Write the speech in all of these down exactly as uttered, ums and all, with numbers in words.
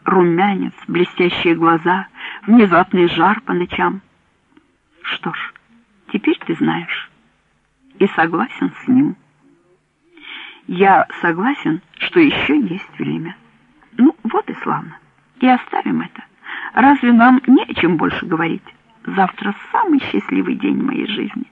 румянец, блестящие глаза, внезапный жар по ночам. Что ж, теперь ты знаешь и согласен с ним. Я согласен, что еще есть время. Ну, вот и славно. И оставим это. Разве нам не о чем больше говорить? Завтра самый счастливый день моей жизни.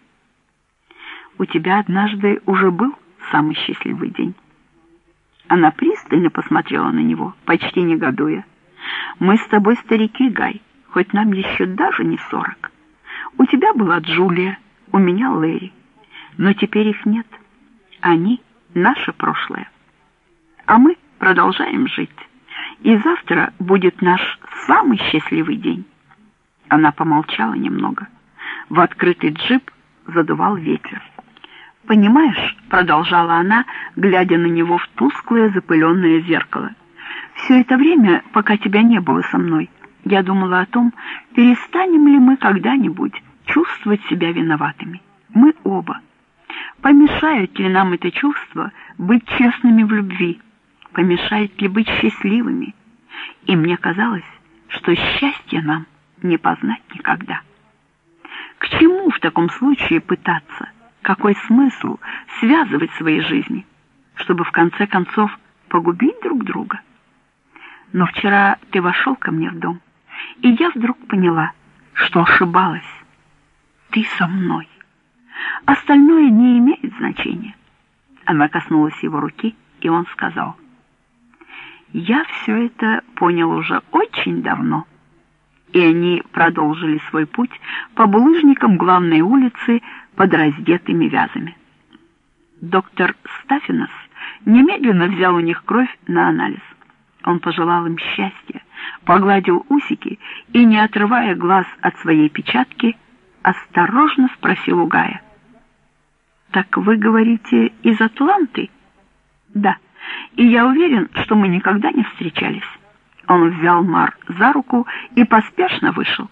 У тебя однажды уже был самый счастливый день. Она пристально посмотрела на него, почти негодуя. Мы с тобой старики, Гай, хоть нам еще даже не сорок. У тебя была Джулия, у меня Лэри. Но теперь их нет. Они — наше прошлое. А мы продолжаем жить. И завтра будет наш самый счастливый день. Она помолчала немного. В открытый джип задувал ветер. «Понимаешь», — продолжала она, глядя на него в тусклое запыленное зеркало, «все это время, пока тебя не было со мной, я думала о том, перестанем ли мы когда-нибудь чувствовать себя виноватыми. Мы оба. Помешает ли нам это чувство быть честными в любви? Помешает ли быть счастливыми? И мне казалось, что счастье нам не познать никогда. К чему в таком случае пытаться? Какой смысл связывать свои жизни, чтобы в конце концов погубить друг друга? Но вчера ты вошел ко мне в дом, и я вдруг поняла, что ошибалась. Ты со мной. Остальное не имеет значения». Она коснулась его руки, и он сказал: «Я все это понял уже очень давно». И они продолжили свой путь по булыжникам главной улицы под раздетыми вязами. Доктор Стаффинос немедленно взял у них кровь на анализ. Он пожелал им счастья, погладил усики и, не отрывая глаз от своей печатки, осторожно спросил у Гая: «Так вы говорите, из Атланты?» «Да, и я уверен, что мы никогда не встречались». Он взял Мар за руку и поспешно вышел.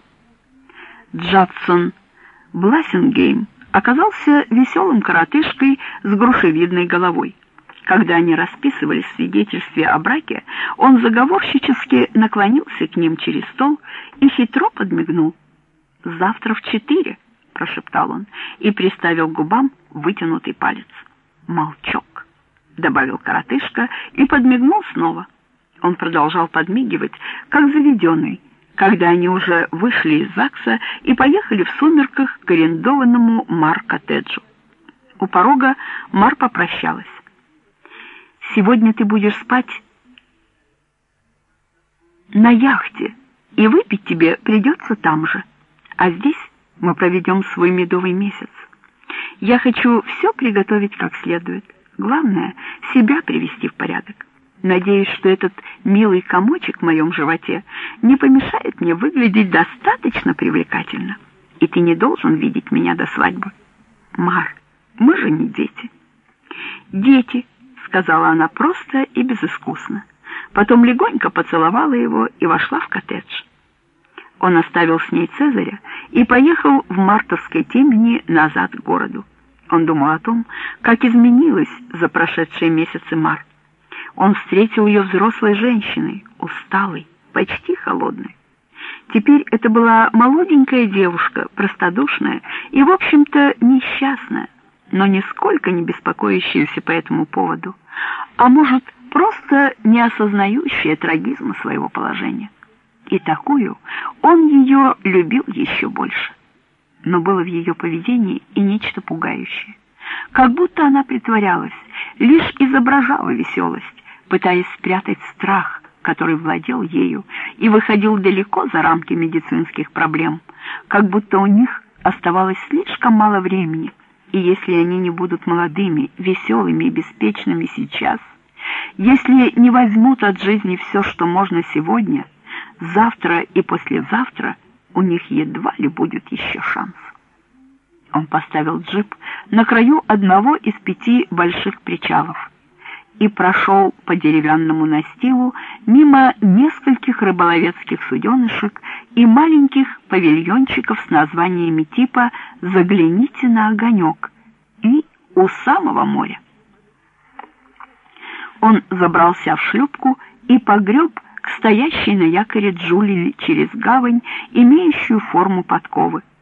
Джадсон Блассингейм оказался веселым коротышкой с грушевидной головой. Когда они расписывались в свидетельстве о браке, он заговорщически наклонился к ним через стол и хитро подмигнул. «Завтра в четыре», — прошептал он и приставил к губам вытянутый палец. «Молчок», — добавил коротышка и подмигнул снова. Он продолжал подмигивать, как заведенный, когда они уже вышли из ЗАГСа и поехали в сумерках к арендованному Мар-коттеджу. У порога Мар попрощалась. «Сегодня ты будешь спать на яхте, и выпить тебе придется там же. А здесь мы проведем свой медовый месяц. Я хочу все приготовить как следует. Главное — себя привести в порядок. Надеюсь, что этот милый комочек в моем животе не помешает мне выглядеть достаточно привлекательно. И ты не должен видеть меня до свадьбы. Мар, мы же не дети». «Дети», — сказала она просто и безыскусно. Потом легонько поцеловала его и вошла в коттедж. Он оставил с ней Цезаря и поехал в мартовской темени назад к городу. Он думал о том, как изменилась за прошедшие месяцы Мар. Он встретил ее взрослой женщиной, усталой, почти холодной. Теперь это была молоденькая девушка, простодушная и, в общем-то, несчастная, но нисколько не беспокоящаяся по этому поводу, а может, просто не осознающая трагизма своего положения. И такую он ее любил еще больше. Но было в ее поведении и нечто пугающее. Как будто она притворялась, лишь изображала веселость, пытаясь спрятать страх, который владел ею и выходил далеко за рамки медицинских проблем, как будто у них оставалось слишком мало времени, и если они не будут молодыми, веселыми и беспечными сейчас, если не возьмут от жизни все, что можно сегодня, завтра и послезавтра у них едва ли будет еще шанс. Он поставил джип на краю одного из пяти больших причалов и прошел по деревянному настилу мимо нескольких рыболовецких суденышек и маленьких павильончиков с названиями типа «Загляните на огонек» и «У самого моря». Он забрался в шлюпку и погреб к стоящей на якоре Джулии через гавань, имеющую форму подковы.